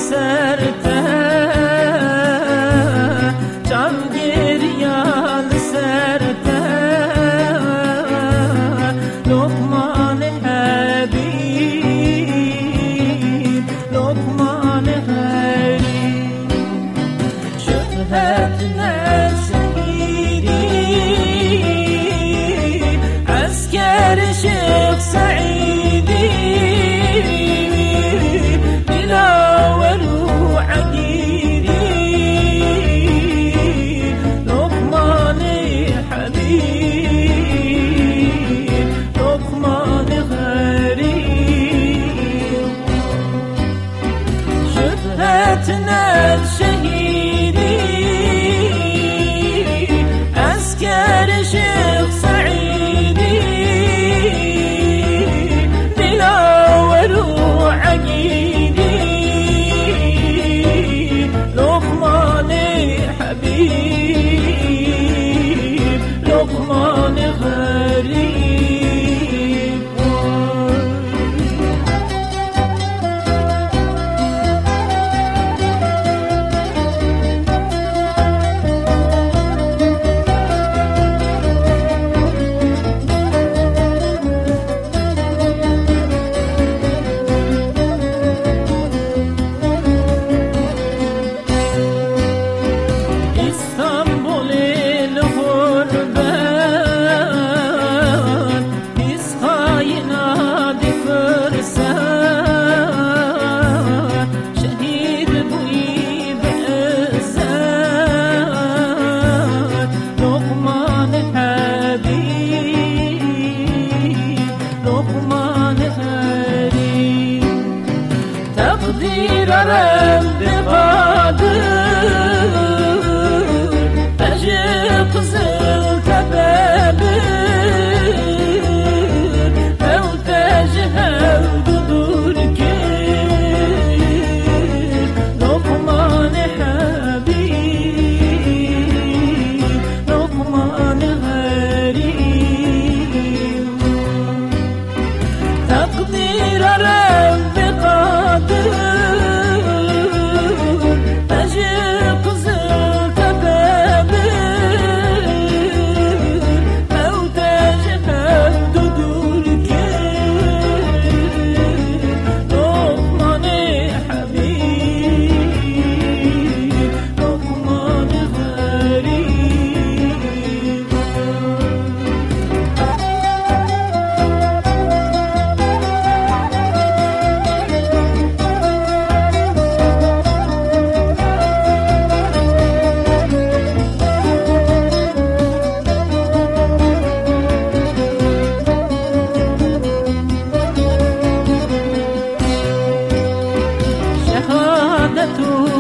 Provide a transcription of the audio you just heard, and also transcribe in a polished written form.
سرته جان گریان سرته لقمان حبیب لقمان حبیب شهدنا شهیدی عسكر شيخ سعيدي بلاول وعقيدي لقمان حبيب لقمان غريب شبهتنا الشهيدي عسكر شيخ سعيدي بلاول وعقيدي لقمان حبيب لقمان غريب تقدير رب قادر تجيق زلت بابر لو تجهل دور كير لقمان حبيب لقمان غريب تقدير رب قادر تجيق زلت بابر لو تجهل دور كير لقمان حبيب لقمان غريب شهادة